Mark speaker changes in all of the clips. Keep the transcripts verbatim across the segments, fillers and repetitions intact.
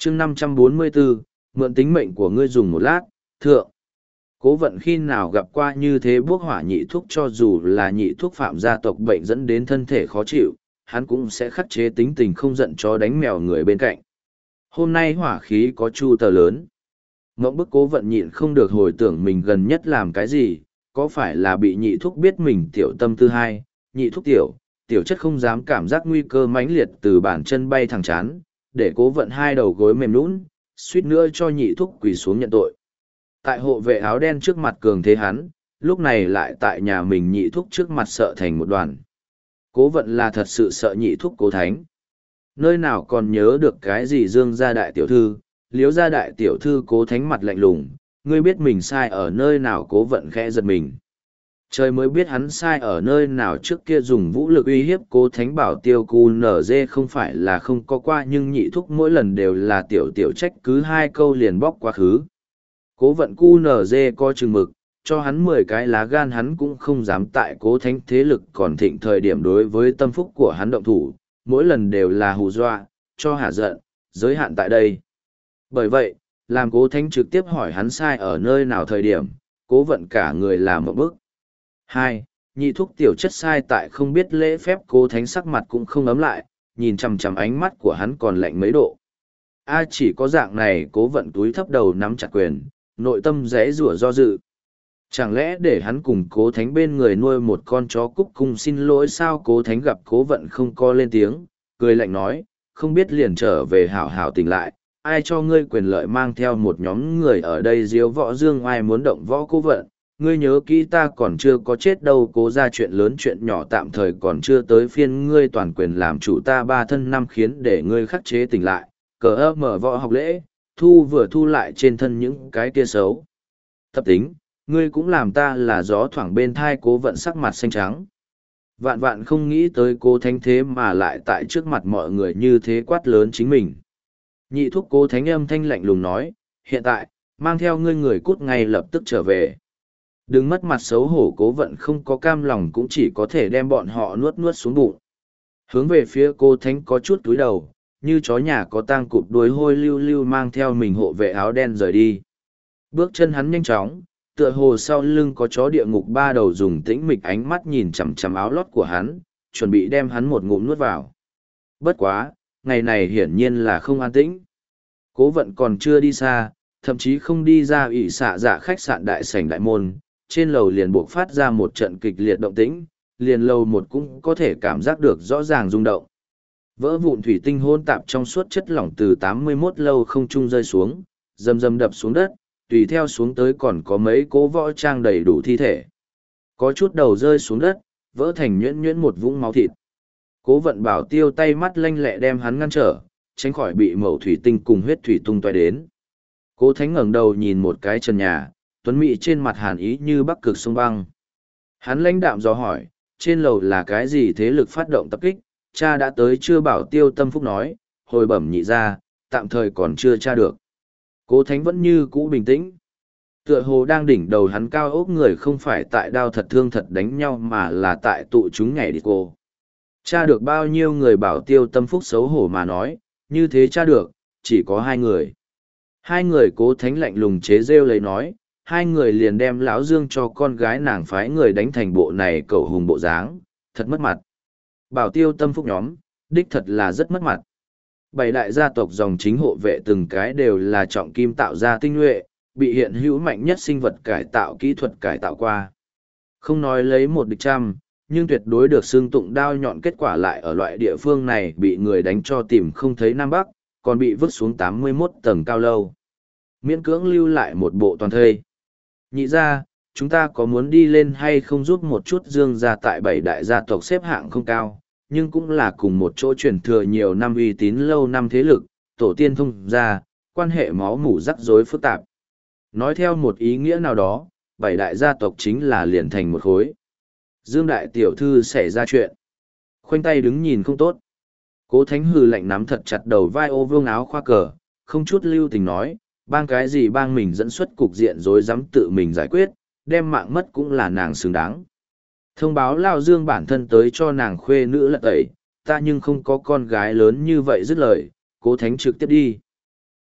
Speaker 1: chương năm trăm bốn mươi bốn, mượn tính mệnh của ngươi dùng một lát, thượng. Cố vận khi nào gặp qua như thế bước hỏa nhị thuốc, cho dù là nhị thuốc phạm gia tộc bệnh dẫn đến thân thể khó chịu, hắn cũng sẽ khắc chế tính tình không giận chó đánh mèo người bên cạnh. Hôm nay hỏa khí có chu tờ lớn. Ngỗng bức cố vận nhịn không được hồi tưởng mình gần nhất làm cái gì, có phải là bị nhị thuốc biết mình tiểu tâm tư hai, nhị thuốc tiểu, tiểu chất không dám cảm giác nguy cơ mãnh liệt từ bàn chân bay thẳng chán, để cố vận hai đầu gối mềm nũng, suýt nữa cho nhị thuốc quỳ xuống nhận tội. Tại hộ vệ áo đen trước mặt cường thế hắn, lúc này lại tại nhà mình nhị thuốc trước mặt sợ thành một đoàn. Cố vận là thật sự sợ nhị thuốc cố thánh. Nơi nào còn nhớ được cái gì Dương gia đại tiểu thư, Liếu gia đại tiểu thư cố thánh mặt lạnh lùng, ngươi biết mình sai ở nơi nào. Cố vận khẽ giật mình. Trời mới biết hắn sai ở nơi nào, trước kia dùng vũ lực uy hiếp cố thánh bảo tiêu cu nở dê không phải là không có qua, nhưng nhị thúc mỗi lần đều là tiểu tiểu trách cứ hai câu liền bóc quá khứ. Cố vận cu nở dê có chừng mực, cho hắn mười cái lá gan hắn cũng không dám tại cố thánh thế lực còn thịnh thời điểm đối với tâm phúc của hắn động thủ, mỗi lần đều là hù dọa, cho hạ giận, giới hạn tại đây. Bởi vậy, làm cố thánh trực tiếp hỏi hắn sai ở nơi nào thời điểm, cố vận cả người làm một bức. Hai, nhị thúc tiểu chất sai tại không biết lễ phép. Cố thánh sắc mặt cũng không ấm lại, nhìn chằm chằm ánh mắt của hắn còn lạnh mấy độ. A chỉ có dạng này, cố vận túi thấp đầu nắm chặt quyền, nội tâm rẽ rủa do dự. Chẳng lẽ để hắn cùng cố thánh bên người nuôi một con chó cúc cung xin lỗi sao? Cố thánh gặp cố vận không co lên tiếng, cười lạnh nói, không biết liền trở về hảo hảo tỉnh lại, ai cho ngươi quyền lợi mang theo một nhóm người ở đây diếu võ dương ai muốn động võ cố vận, ngươi nhớ kỹ ta còn chưa có chết đâu. Cố ra chuyện lớn chuyện nhỏ tạm thời còn chưa tới phiên ngươi toàn quyền làm chủ, ta ba thân năm khiến để ngươi khắc chế tỉnh lại, cờ ơ mở võ học lễ, thu vừa thu lại trên thân những cái kia xấu. Tập tính, ngươi cũng làm ta là gió thoảng bên thai. Cố vận sắc mặt xanh trắng. Vạn vạn không nghĩ tới cố thánh thế mà lại tại trước mặt mọi người như thế quát lớn chính mình. Nhị thúc cố thánh âm thanh lạnh lùng nói, hiện tại, mang theo ngươi người cút ngay lập tức trở về. Đừng mất mặt xấu hổ. Cố vận không có cam lòng cũng chỉ có thể đem bọn họ nuốt nuốt xuống bụng. Hướng về phía cô thánh có chút túi đầu, như chó nhà có tang cụp đuôi hôi lưu lưu mang theo mình hộ vệ áo đen rời đi. Bước chân hắn nhanh chóng, tựa hồ sau lưng có chó địa ngục ba đầu dùng tĩnh mịch ánh mắt nhìn chằm chằm áo lót của hắn, chuẩn bị đem hắn một ngụm nuốt vào. Bất quá, ngày này hiển nhiên là không an tĩnh. Cố vận còn chưa đi xa, thậm chí không đi ra ỷ xạ dạ khách sạn đại sảnh đại môn, trên lầu liền buộc phát ra một trận kịch liệt động tĩnh, liền lầu một cũng có thể cảm giác được rõ ràng rung động. Vỡ vụn thủy tinh hôn tạp trong suốt chất lỏng từ tám mươi mốt lâu không trung rơi xuống, rầm rầm đập xuống đất, tùy theo xuống tới còn có mấy cố võ trang đầy đủ thi thể. Có chút đầu rơi xuống đất, vỡ thành nhuyễn nhuyễn một vũng máu thịt. Cố vận bảo tiêu tay mắt lanh lẹ đem hắn ngăn trở, tránh khỏi bị mẩu thủy tinh cùng huyết thủy tung toe đến. Cố thánh ngẩng đầu nhìn một cái trần nhà, tuấn mỹ trên mặt hàn ý như bắc cực sông băng. Hắn lãnh đạm dò hỏi, trên lầu là cái gì thế lực phát động tập kích, cha đã tới chưa? Bảo tiêu tâm phúc nói, hồi bẩm nhị ra, tạm thời còn chưa tra được. Cố thánh vẫn như cũ bình tĩnh. Tựa hồ đang đỉnh đầu hắn cao ốc người không phải tại đao thật thương thật đánh nhau mà là tại tụ chúng nhảy đi cô. Tra được bao nhiêu người? Bảo tiêu tâm phúc xấu hổ mà nói, như thế tra được, chỉ có hai người. Hai người. Cố thánh lạnh lùng chế rêu lấy nói, hai người liền đem lão Dương cho con gái nàng phái người đánh thành bộ này cẩu hùng bộ dáng, thật mất mặt. Bảo tiêu tâm phúc nhóm, đích thật là rất mất mặt. Bảy đại gia tộc dòng chính hộ vệ từng cái đều là trọng kim tạo ra tinh nhuệ, bị hiện hữu mạnh nhất sinh vật cải tạo kỹ thuật cải tạo qua. Không nói lấy một địch trăm, nhưng tuyệt đối được xương tụng đao nhọn, kết quả lại ở loại địa phương này bị người đánh cho tìm không thấy Nam Bắc, còn bị vứt xuống tám mươi mốt tầng cao lâu. Miễn cưỡng lưu lại một bộ toàn thây. Nhị ra, chúng ta có muốn đi lên hay không giúp một chút? Dương gia tại bảy đại gia tộc xếp hạng không cao, nhưng cũng là cùng một chỗ truyền thừa nhiều năm uy tín lâu năm thế lực, tổ tiên thông gia, quan hệ máu mủ rắc rối phức tạp. Nói theo một ý nghĩa nào đó, bảy đại gia tộc chính là liền thành một khối. Dương đại tiểu thư xảy ra chuyện. Khoanh tay đứng nhìn không tốt. Cố thánh hừ lạnh nắm thật chặt đầu vai ô vương áo khoa cờ, không chút lưu tình nói, bang cái gì bang, mình dẫn xuất cục diện rối rắm tự mình giải quyết, đem mạng mất cũng là nàng xứng đáng. Thông báo Lao Dương bản thân tới cho nàng khuê nữ lật tẩy, ta nhưng không có con gái lớn như vậy dứt lời, cố thánh trực tiếp đi.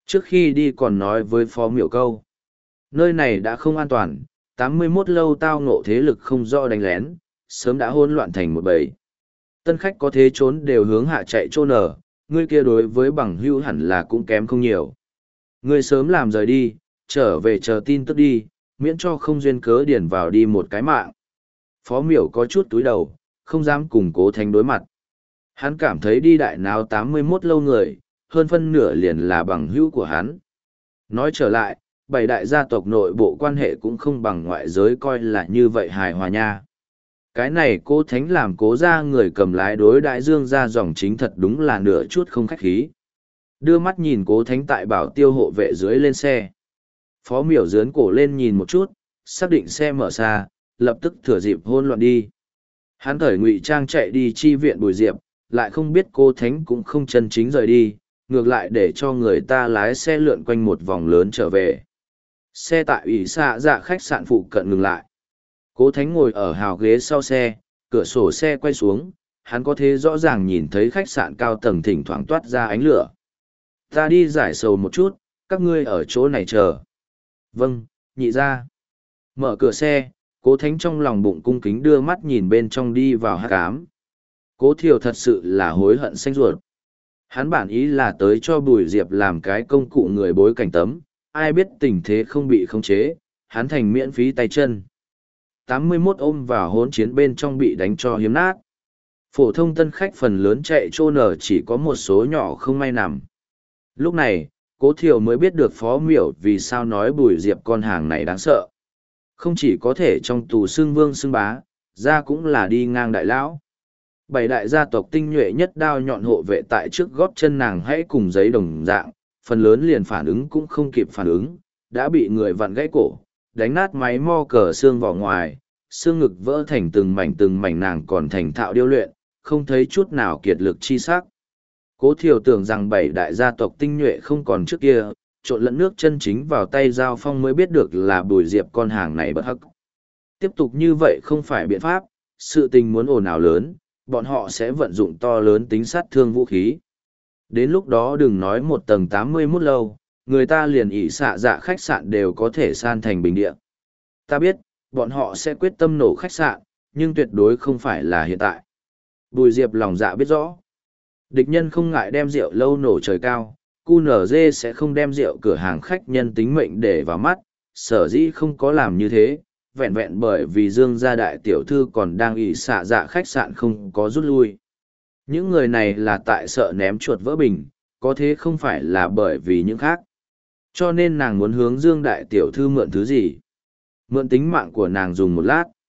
Speaker 1: Trước khi đi còn nói với phó miểu câu. Nơi này đã không an toàn, tám mươi mốt lâu tao ngộ thế lực không rõ đánh lén, sớm đã hỗn loạn thành một bầy. Tân khách có thế trốn đều hướng hạ chạy trôn ở, ngươi kia đối với bằng hữu hẳn là cũng kém không nhiều. Ngươi sớm làm rời đi, trở về chờ tin tức đi, miễn cho không duyên cớ điền vào đi một cái mạng. Phó miểu có chút túi đầu, không dám cùng Cố Thánh đối mặt. Hắn cảm thấy đi đại náo tám mươi mốt lâu người, hơn phân nửa liền là bằng hữu của hắn. Nói trở lại, bảy đại gia tộc nội bộ quan hệ cũng không bằng ngoại giới coi là như vậy hài hòa nha. Cái này Cố Thánh làm Cố gia người cầm lái đối đại dương gia dòng chính thật đúng là nửa chút không khách khí. Đưa mắt nhìn Cố Thánh tại bảo tiêu hộ vệ dưới lên xe. Phó miểu dướn cổ lên nhìn một chút, xác định xe mở xa, lập tức thừa dịp hôn loạn đi. Hắn thời ngụy trang chạy đi chi viện Bùi Diệp, lại không biết Cố Thánh cũng không chân chính rời đi, ngược lại để cho người ta lái xe lượn quanh một vòng lớn trở về. Xe tại ủy xạ dạ khách sạn phụ cận ngừng lại. Cố Thánh ngồi ở hào ghế sau xe, cửa sổ xe quay xuống, hắn có thể rõ ràng nhìn thấy khách sạn cao tầng thỉnh thoảng toát ra ánh lửa. Ta đi giải sầu một chút, các ngươi ở chỗ này chờ. Vâng, nhị ra. Mở cửa xe, Cố Thánh trong lòng bụng cung kính đưa mắt nhìn bên trong đi vào hát cám. Cố Thiều thật sự là hối hận xanh ruột. Hắn bản ý là tới cho Bùi Diệp làm cái công cụ người bối cảnh tấm, ai biết tình thế không bị khống chế, hắn thành miễn phí tay chân. tám mươi mốt ôm vào hỗn chiến bên trong bị đánh cho hiếm nát. Phổ thông tân khách phần lớn chạy trô nở chỉ có một số nhỏ không may nằm. Lúc này, Cố Thiều mới biết được Phó Miểu vì sao nói Bùi Diệp con hàng này đáng sợ. Không chỉ có thể trong tù xưng vương xưng bá, ra cũng là đi ngang đại lão. Bảy đại gia tộc tinh nhuệ nhất đao nhọn hộ vệ tại trước gót chân nàng hãy cùng giấy đồng dạng, phần lớn liền phản ứng cũng không kịp phản ứng, đã bị người vặn gãy cổ, đánh nát máy mo cờ xương vỏ ngoài, xương ngực vỡ thành từng mảnh từng mảnh, nàng còn thành thạo điêu luyện, không thấy chút nào kiệt lực chi sắc. Cố Thiều tưởng rằng bảy đại gia tộc tinh nhuệ không còn trước kia, trộn lẫn nước chân chính vào tay Giao Phong mới biết được là Bùi Diệp con hàng này bất hắc. Tiếp tục như vậy không phải biện pháp, sự tình muốn ồn ào lớn, bọn họ sẽ vận dụng to lớn tính sát thương vũ khí. Đến lúc đó đừng nói một tầng tám mươi mốt lâu, người ta liền ỉ xạ dạ khách sạn đều có thể san thành bình địa. Ta biết, bọn họ sẽ quyết tâm nổ khách sạn, nhưng tuyệt đối không phải là hiện tại. Bùi Diệp lòng dạ biết rõ. Địch nhân không ngại đem rượu lâu nổ trời cao, cu nở dê sẽ không đem rượu cửa hàng khách nhân tính mệnh để vào mắt, sở dĩ không có làm như thế, vẹn vẹn bởi vì Dương gia đại tiểu thư còn đang ỉ xạ dạ khách sạn không có rút lui. Những người này là tại sợ ném chuột vỡ bình, có thế không phải là bởi vì những khác. Cho nên nàng muốn hướng Dương đại tiểu thư mượn thứ gì. Mượn tính mạng của nàng dùng một lát.